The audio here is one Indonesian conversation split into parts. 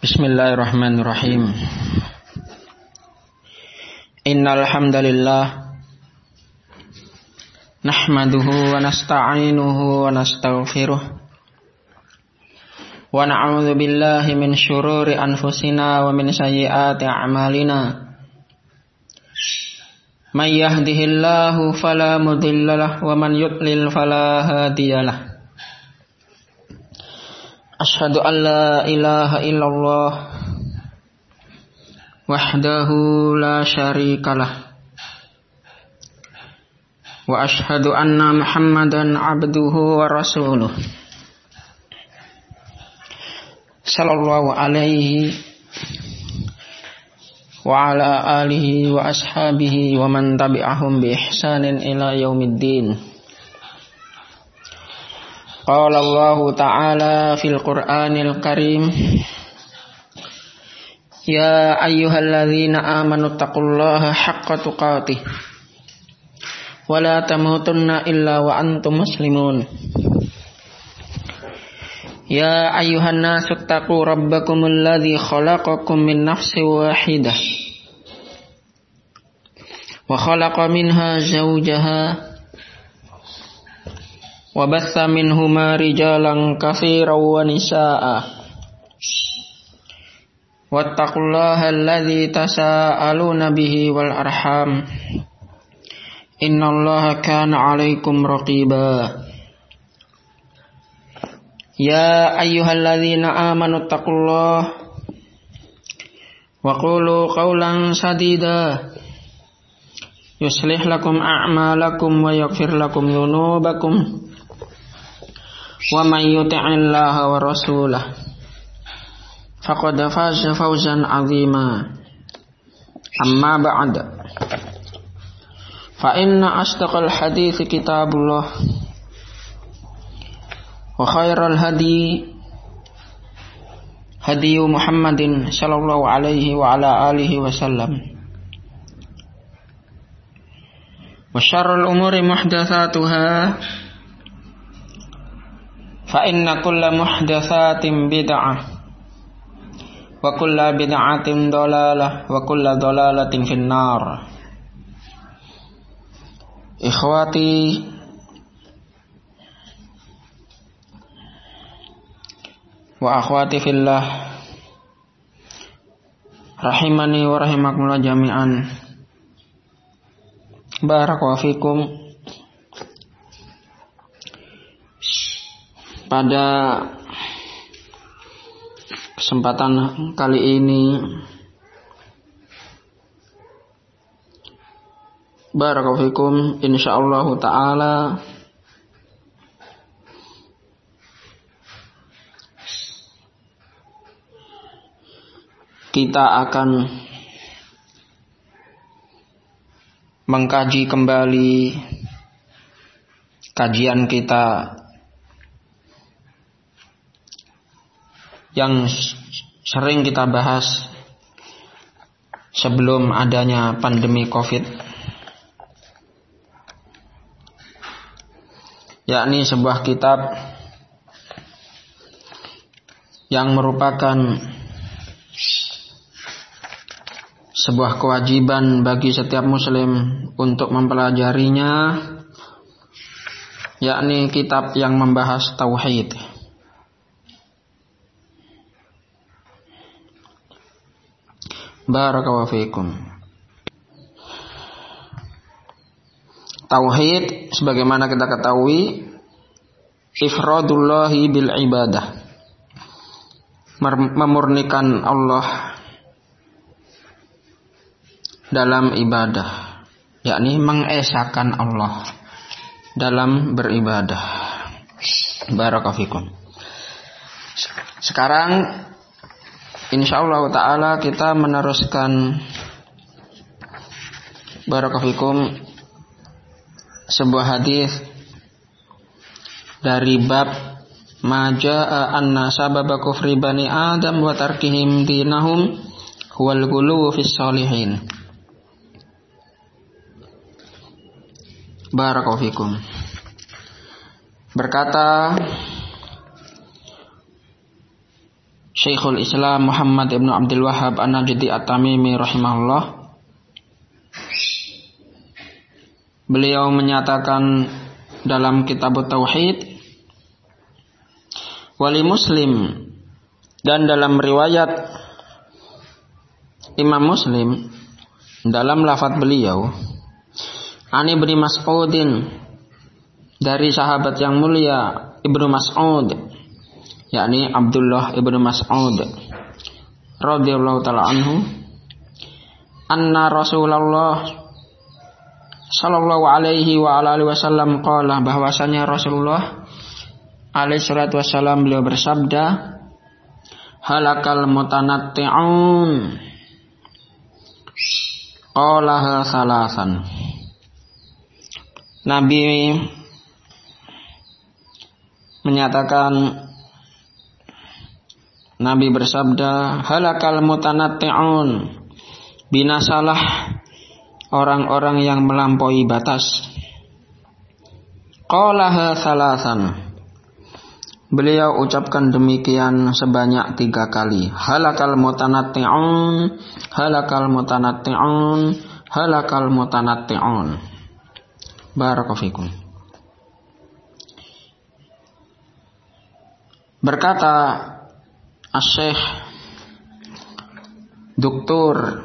Bismillahirrahmanirrahim. Innal hamdalillah nahmaduhu wa nasta'inuhu wa nastaghfiruh wa na'udzu billahi min syururi anfusina wa min sayyiati a'malina. May yahdihillahu fala mudhillalah wa man yudlil fala hadiyalah. Asyhadu an la ilaha illallah wahdahu la syarikalah wa asyhadu anna Muhammadan abduhu wa rasuluh sallallahu alaihi wa ala alihi wa ashabihi wa man tabi'ahum bi ihsanin ila yaumiddin. Qala Allah Ta'ala fil Qur'anil Karim, ya ayyuhalladzina amanu taqullaha haqqa tuqatih wa la tamutunna illa wa antum muslimun. Ya ayyuhan nasu taqu rabbakumul ladzi khalaqakum min nafsin wahidah wa khalaqa minha zawjaha wa batha minhuma rijalan katsiran wa nisaa'a wattaqullaha alladzi tasaaluna bihi wal arham innallaha kana 'alaikum raqiba. Ya ayyuhalladzina amanu taqullaha wa qulu qawlan sadida yuslih lakum a'malakum wa yaghfir lakum dhunubakum wa man yuti'illaha wa rasulahu faqad faza fawzan 'azima. Amma ba'd, fa inna asdaqal hadithi kitabullah wa khairal hadi Muhammadin sallallahu alaihi wa ala alihi wasallam wa syarrul umuri muhdatsatuha fa inna kulla muhdatsatin bid'ah wa kulla bid'atin dhalalah wa kulla dhalalatin finnar. Ikhwati wa akhwati fillah rahimani wa rahimakumullah jami'an. Barakallahu fikum. Pada kesempatan kali ini barakallahu fikum, insyaallah taala kita akan mengkaji kembali kajian kita yang sering kita bahas sebelum adanya pandemi Covid, yakni sebuah kitab yang merupakan sebuah kewajiban bagi setiap muslim untuk mempelajarinya, yakni kitab yang membahas tauhid. Barakallahu fikum. Tauhid sebagaimana kita ketahui ifradullahi bil ibadah, memurnikan Allah dalam ibadah, yakni mengesakan Allah dalam beribadah. Barakallahu fikum. Sekarang insyaallah ta'ala kita meneruskan barakallahu fikum sebuah hadis dari bab majaa anna sababa kufri bani adam wa tarkihim dinahum huwal ghuluw fis shalihin. Barakallahu fikum. Berkata Syekhul Islam Muhammad ibn Abdul Wahhab An-Najdi At-Tamimi rahimahullah, beliau menyatakan dalam kitab Tauhid, wali Muslim, dan dalam riwayat Imam Muslim dalam lafaz beliau, Ani Ibnu Mas'udin, dari sahabat yang mulia Ibnu Mas'ud, yakni Abdullah Ibnu Mas'ud radhiyallahu taala anhu, anna Rasulullah sallallahu alaihi wa alihi wasallam qala, bahwasanya Rasulullah alaihi salatu wasallam beliau bersabda, halakal mutanatti'un, qalaha salasan. Nabi menyatakan, Nabi bersabda, halakal mutanatti'un, binasalah orang-orang yang melampaui batas. Qalaha salasan, beliau ucapkan demikian sebanyak 3 kali. Halakal mutanatti'un, halakal mutanatti'un, halakal mutanatti'un. Barakallahu fikum. Berkata Asy-Syaikh Dr.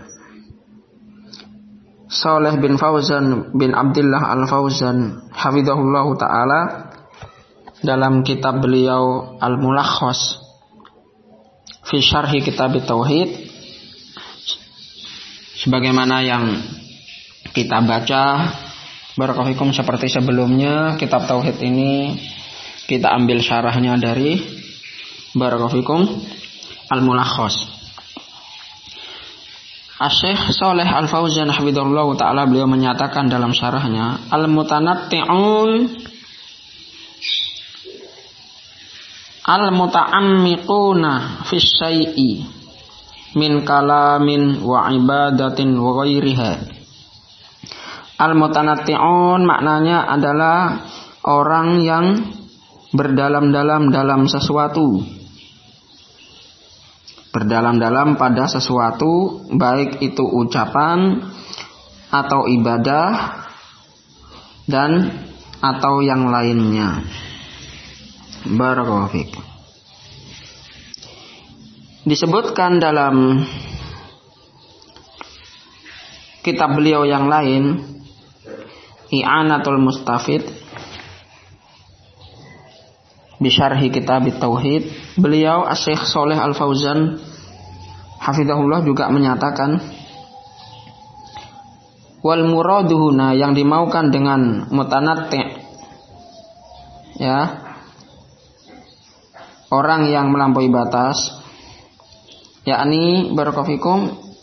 Shalih bin Fauzan bin Abdullah Al-Fauzan hafizahullahu taala dalam kitab beliau Al-Mulakhas fi Syarhi Kitab Tauhid, sebagaimana yang kita baca, barakallahu fikum, seperti sebelumnya, kitab Tauhid ini kita ambil syarahnya dari barakallahu fikum Al-Mulakhas. Asy-Syaikh Shalih Al-Fauzan hafizahullah taala beliau menyatakan dalam syarahnya, al-mutanatti'un al-muta'ammiquna fi syai'i min kalamin wa ibadatin wa ghairiha. Al-mutanatti'un maknanya adalah orang yang berdalam-dalam dalam sesuatu, berdalam-dalam pada sesuatu, baik itu ucapan atau ibadah dan atau yang lainnya. Barakallahu fiik. Disebutkan dalam kitab beliau yang lain, I'anatul Mustafid Bisyarhi Kitab Tauhid, beliau Asy-Syaikh Shalih Al-Fauzan hafizahullah juga menyatakan, wal muraduhuna, yang dimaukan dengan mutanatti', ya, orang yang melampaui batas, yakni barakallahu fikum,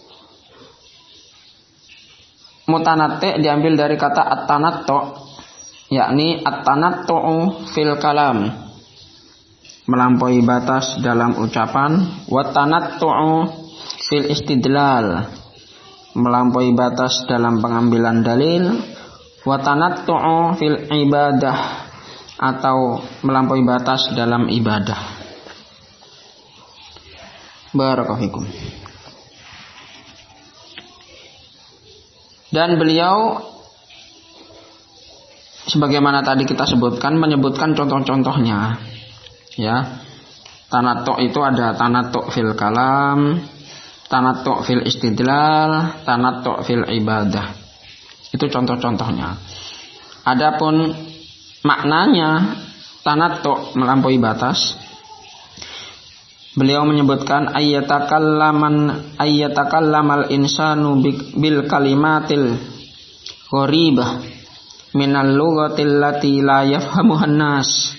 mutanatti' diambil dari kata at-tanattu', yakni at-tanattu'u fil kalam, melampaui batas dalam ucapan, wa tanattu'u fil istidlal, melampaui batas dalam pengambilan dalil, wa tanattu'u fil ibadah, atau melampaui batas dalam ibadah. Barakallahu fikum. Dan beliau sebagaimana tadi kita sebutkan, menyebutkan contoh-contohnya, ya. Tanattu' itu ada tanattu' fil kalam, tanattu' fil istidlal, tanattu' fil ibadah. Itu contoh-contohnya. Adapun maknanya tanattu' melampaui batas, beliau menyebutkan ayyatakallamal insanu bil kalimatil gharibah minal lughatil lati la yafhamuhan nas,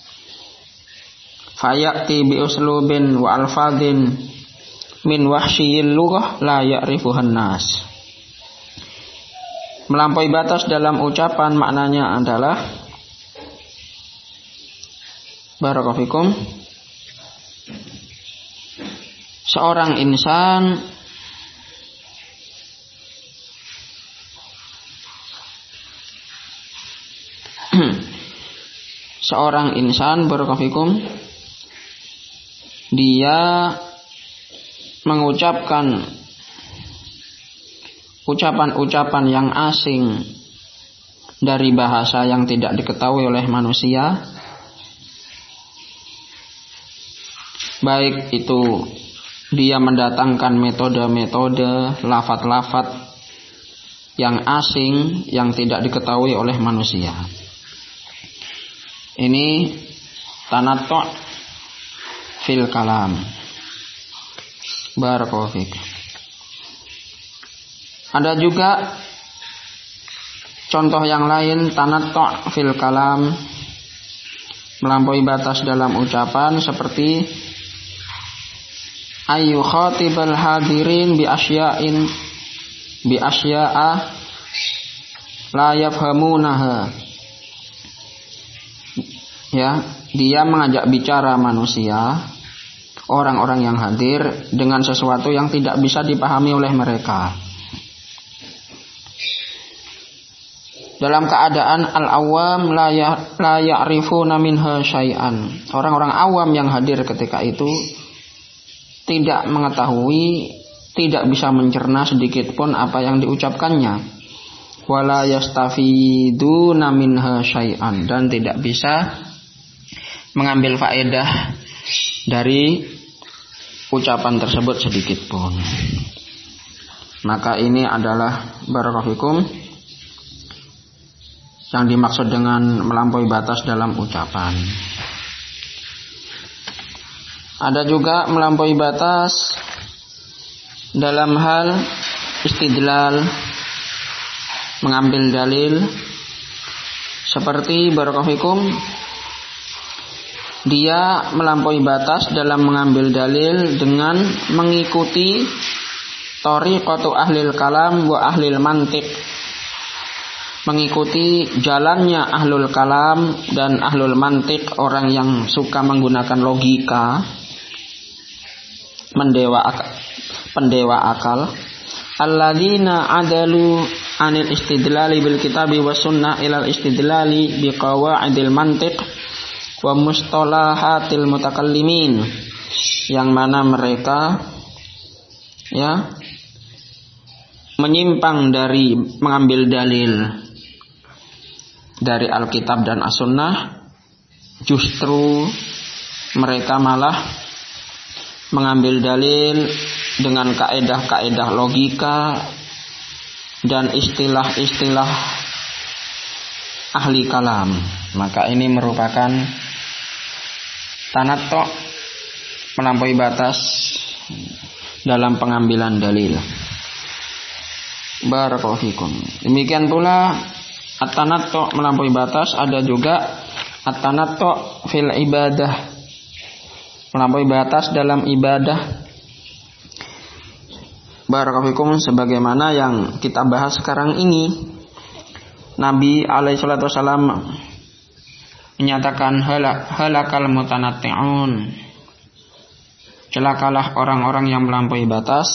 fayati bi uslubin wa alfadhin min wahsyil lughah la ya'rifuhan nas. Melampaui batas dalam ucapan maknanya adalah, barakallahu fikum, seorang insan barakallahu fikum dia mengucapkan ucapan-ucapan yang asing dari bahasa yang tidak diketahui oleh manusia, baik itu dia mendatangkan metode-metode, lafaz-lafaz yang asing yang tidak diketahui oleh manusia. Ini tanattu' fil kalam. Barakallahu fiik. Ada juga contoh yang lain tanattu' fil kalam, melampaui batas dalam ucapan, seperti ayu khatibal hadirin bi asya'a la yafhamunaha. Ya, dia mengajak bicara manusia, orang-orang yang hadir, dengan sesuatu yang tidak bisa dipahami oleh mereka. Dalam keadaan al-awam la ya'rifuna minha syai'an. Orang-orang awam yang hadir ketika itu tidak mengetahui, tidak bisa mencerna sedikit pun apa yang diucapkannya. Wala yastafiduna minha syai'an, dan tidak bisa mengambil faedah dari ucapan tersebut sedikit pun. Maka ini adalah barakallahu fikum yang dimaksud dengan melampaui batas dalam ucapan. Ada juga melampaui batas dalam hal istidlal, mengambil dalil, seperti barakallahu fikum dia melampaui batas dalam mengambil dalil dengan mengikuti thariqatu ahlil kalam wa ahlil mantiq, mengikuti jalannya ahlul kalam dan ahlul mantiq, orang yang suka menggunakan logika, pendewa akal, alladzina adalu anil istidlali bil kitabi was sunnah ilal istidlali bi qawaidil mantiq wa mustalahatil mutakallimin, yang mana mereka menyimpang dari mengambil dalil dari Alkitab dan As-Sunnah, justru mereka malah mengambil dalil dengan kaedah-kaedah logika dan istilah-istilah ahli kalam. Maka ini merupakan tanattu', melampaui batas dalam pengambilan dalil. Barakallahu fikum. Demikian pula at-tanattu' melampaui batas, ada juga at-tanattu' fil ibadah, melampaui batas dalam ibadah. Barakallahu fikum, sebagaimana yang kita bahas sekarang ini. Nabi alaihi salatu wasallam menyatakan halakal mutanatti'un, celakalah orang-orang yang melampaui batas.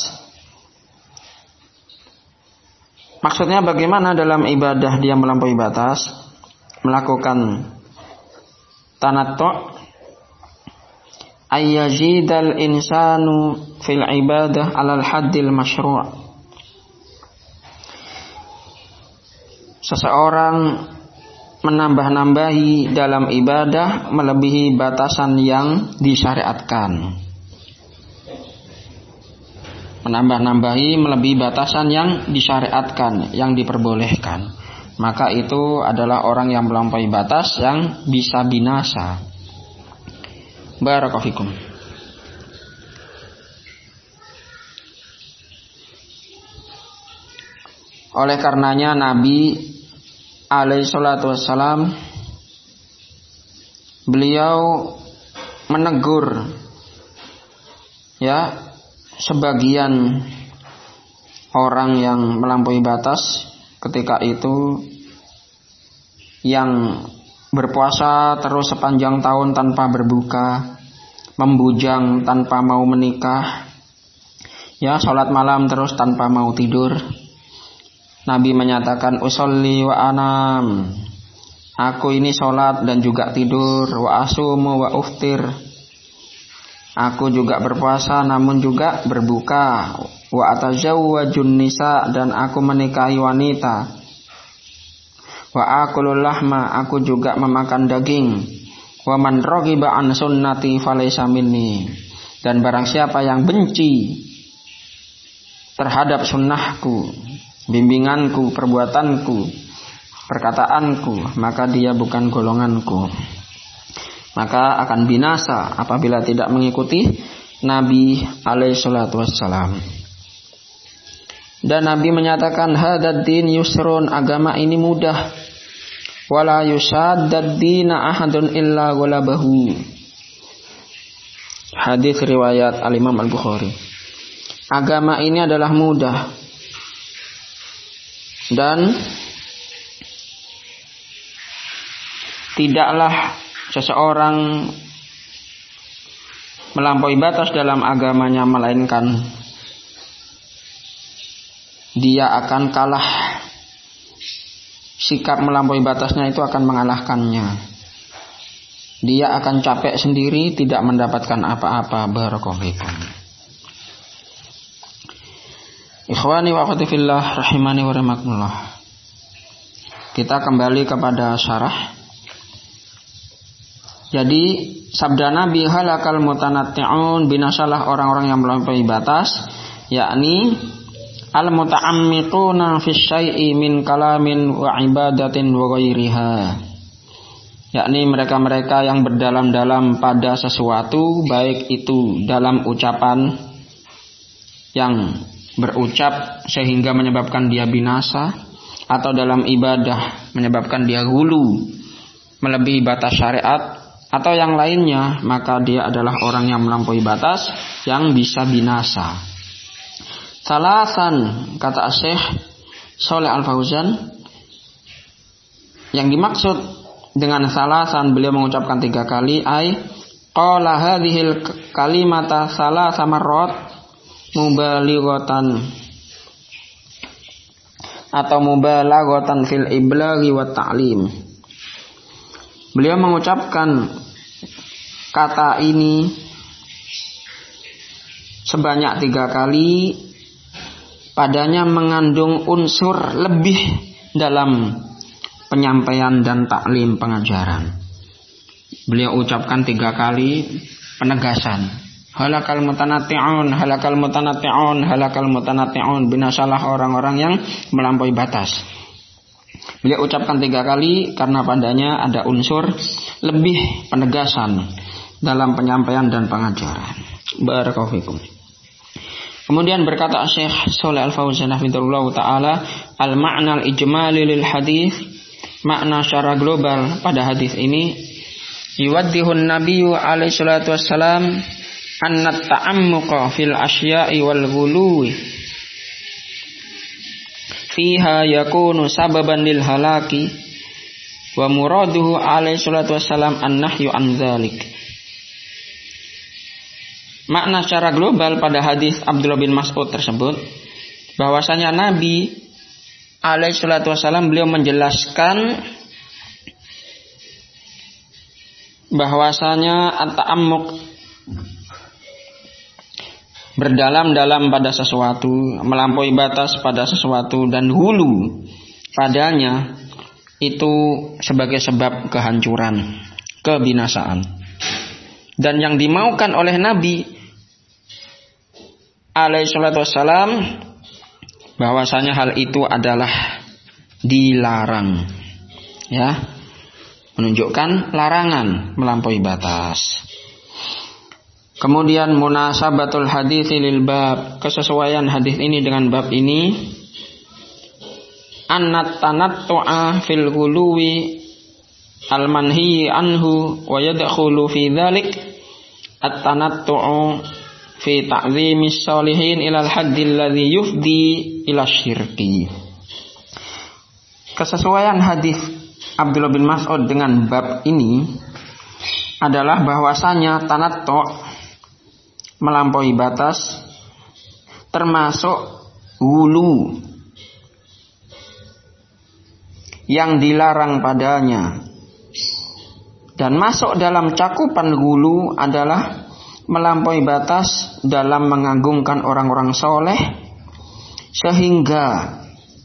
Maksudnya bagaimana dalam ibadah dia melampaui batas, melakukan tanattu', ayyazidal insanu fil ibadah alal haddil masyru'. Seseorang menambah-nambahi dalam ibadah melebihi batasan yang disyariatkan. Menambah-nambahi melebihi batasan yang disyariatkan, yang diperbolehkan. Maka itu adalah orang yang melampaui batas yang bisa binasa. Barakallahu fikum. Oleh karenanya Nabi alaihi salatu wassalam, beliau menegur sebagian orang yang melampaui batas ketika itu, yang berpuasa terus sepanjang tahun tanpa berbuka, membujang tanpa mau menikah, salat malam terus tanpa mau tidur. Nabi menyatakan usolli wa anam, aku ini sholat dan juga tidur, wa asumu wa uftir, Aku juga berpuasa namun juga berbuka. Wa atazawwajun nisa, dan aku menikahi wanita. Wa akulul lahma, aku juga memakan daging. Wa man raghiba an sunnati falaysa minni, dan barang siapa yang benci terhadap sunnahku, bimbinganku, perbuatanku, perkataanku, maka dia bukan golonganku. Maka akan binasa apabila tidak mengikuti Nabi alaihi salatu wassalam. Dan Nabi menyatakan, hadad din yusrun, agama ini mudah. Wala yusaddad dina ahadun illa ghalabahu. Hadis riwayat Al-Imam Al-Bukhari. Agama ini adalah mudah, dan tidaklah seseorang melampaui batas dalam agamanya, melainkan dia akan kalah. Sikap melampaui batasnya itu akan mengalahkannya. Dia akan capek sendiri, tidak mendapatkan apa-apa. Barakallahu fikum. Ikhwani wa akhwati fillah rahimani wa rahimakumullah. Kita kembali kepada syarah. Jadi sabda Nabi, halakal mutanatti'un, binasalah orang-orang yang melampaui batas, yakni al-muta'ammiquna fi syai'i min kalamin wa ibadatin wa ghairiha. Yakni mereka-mereka yang berdalam-dalam pada sesuatu, baik itu dalam ucapan yang berucap sehingga menyebabkan dia binasa, atau dalam ibadah menyebabkan dia hulu melebihi batas syariat, atau yang lainnya, maka dia adalah orang yang melampaui batas yang bisa binasa. Salasan, kata Syekh Shalih Al-Fauzan, yang dimaksud dengan salasan, beliau mengucapkan 3 kali, ay qala hadhil kalimata salasa marrat mubalighatan, atau mubalaghatan fil iblaghi wa ta'lim. Beliau mengucapkan kata ini sebanyak 3 kali, padanya mengandung unsur lebih dalam penyampaian dan taklim, pengajaran. Beliau ucapkan 3 kali penegasan. Halakal mutanatti'un, halakal mutanatti'un, halakal mutanatti'un, binasalah orang-orang yang melampaui batas. Beliau ucapkan 3 kali karena padanya ada unsur lebih penegasan dalam penyampaian dan pengajaran. Barakallahu fikum. Kemudian berkata Syekh Shalih Al-Fauzan hafizahullah taala, al-ma'na al-ijmali lil hadis, makna secara global pada hadis ini, yuwaddihun nabiyyu alaihi salatu wassalam anna ta'ammuqa fil asya'i wal ghuluwi fiha yakunu sababan lil halaki wa muraduhu alaihi salatu wassalam an-nahyu an dzalik. Makna secara global pada hadis Abdullah bin Mas'ud tersebut, bahwasanya Nabi alaihi salatu wassalam beliau menjelaskan bahwasanya at-ta'ammuq, berdalam-dalam pada sesuatu, melampaui batas pada sesuatu, dan hulu padanya, itu sebagai sebab kehancuran, kebinasaan. Dan yang dimaukan oleh Nabi alaihi salatu wassalam, bahwasanya hal itu adalah dilarang, ya, menunjukkan larangan melampaui batas. Kemudian munasabatul hadits lil bab, kesesuaian hadis ini dengan bab ini, annat tanattu'a fil ghuluwi al manhi anhu wa yadkhulu fi dzalik at-tanattu'u fi ta'zimis sholihin ilal haddil ladzi yufdi ila syirki. Kesesuaian hadis Abdullah bin Mas'ud dengan bab ini adalah bahwasanya tanattu', melampaui batas, termasuk hulu yang dilarang padanya. Dan masuk dalam cakupan hulu adalah melampaui batas dalam mengagungkan orang-orang soleh sehingga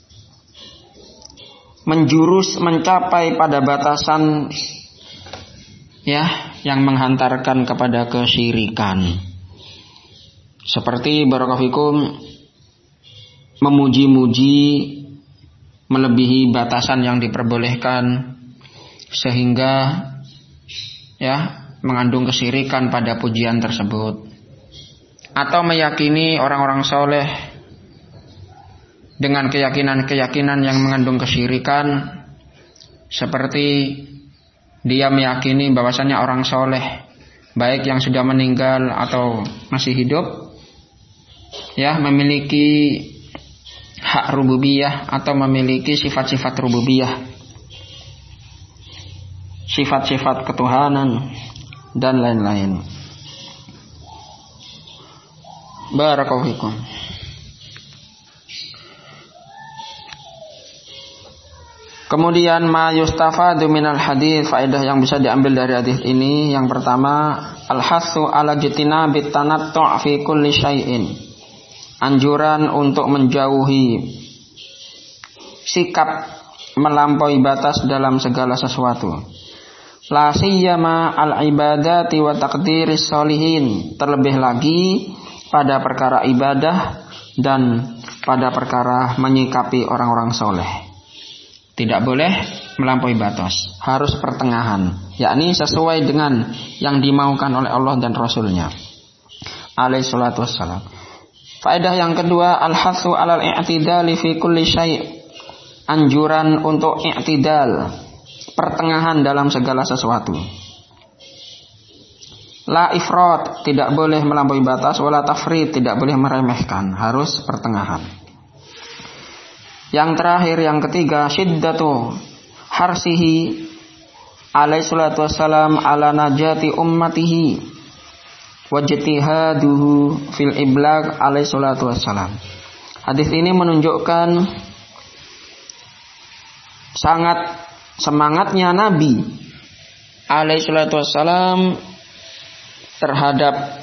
mencapai pada batasan yang menghantarkan kepada kesyirikan. Seperti barakallahu memuji-muji melebihi batasan yang diperbolehkan sehingga mengandung kesyirikan pada pujian tersebut, atau meyakini orang-orang soleh dengan keyakinan-keyakinan yang mengandung kesyirikan, seperti dia meyakini bahwasanya orang soleh baik yang sudah meninggal atau masih hidup memiliki hak rububiyah atau memiliki sifat-sifat rububiyah, sifat-sifat ketuhanan dan lain-lain. Barakallahu fikum. Kemudian ma yustafadu minal hadits, faedah yang bisa diambil dari hadis ini, yang pertama al-hasu ala jitinabi tanattu' fi kulli syai'in, anjuran untuk menjauhi sikap melampaui batas dalam segala sesuatu. La siyama al-ibadati wa taqdiris sholihin, terlebih lagi pada perkara ibadah dan pada perkara menyikapi orang-orang soleh. Tidak boleh melampaui batas, harus pertengahan, yakni sesuai dengan yang dimaukan oleh Allah dan Rasulnya alaihi salatu wassalam. Faedah yang kedua, al-hatsu 'alal i'tidali fi kulli syai', anjuran untuk i'tidal, pertengahan dalam segala sesuatu. La ifrat, tidak boleh melampaui batas, wala tafrid, tidak boleh meremehkan, harus pertengahan. Yang terakhir, yang ketiga, syiddatu harsihi alaihi salatu wassalam ala najati ummatihi wajtihaduhu fil iblagh alaihi salatu wassalam. Hadis ini menunjukkan sangat semangatnya Nabi alaihi salatu wassalam terhadap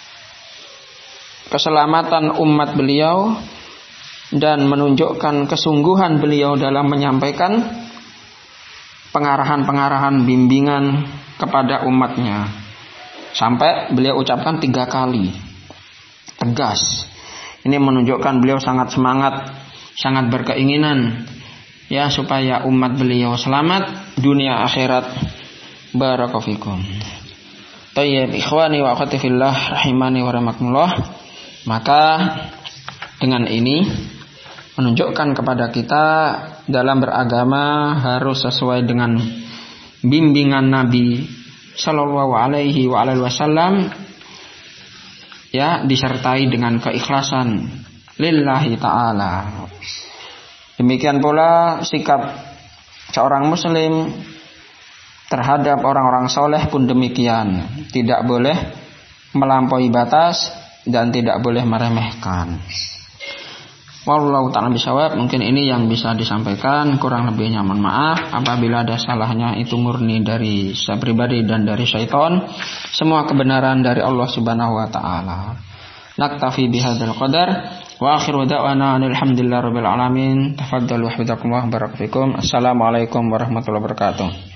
keselamatan umat beliau dan menunjukkan kesungguhan beliau dalam menyampaikan pengarahan-pengarahan bimbingan kepada umatnya, sampai beliau ucapkan 3 kali tegas. Ini menunjukkan beliau sangat semangat, sangat berkeinginan supaya umat beliau selamat dunia akhirat. Barakallahu fikum. Tayyib, ikhwani wa akhwati fillah rahimani wa rahmakumullah. Maka dengan ini menunjukkan kepada kita dalam beragama harus sesuai dengan bimbingan Nabi sallallahu alaihi wasallam, disertai dengan keikhlasan lillahi ta'ala. Demikian pula sikap seorang muslim terhadap orang-orang soleh pun demikian, tidak boleh melampaui batas dan tidak boleh meremehkan. Wallahu ta'ala bisawab. Mungkin ini yang bisa disampaikan, kurang lebihnya mohon maaf. Apabila ada salahnya itu murni dari saya pribadi dan dari syaitan. Semua kebenaran dari Allah subhanahu wa ta'ala. Naktafi bihadzal qadar. Wa akhiru da'wana alhamdulillahi rabbil alamin. Tafaddalu hafizakumullah barakallahu. Assalamualaikum warahmatullahi wabarakatuh.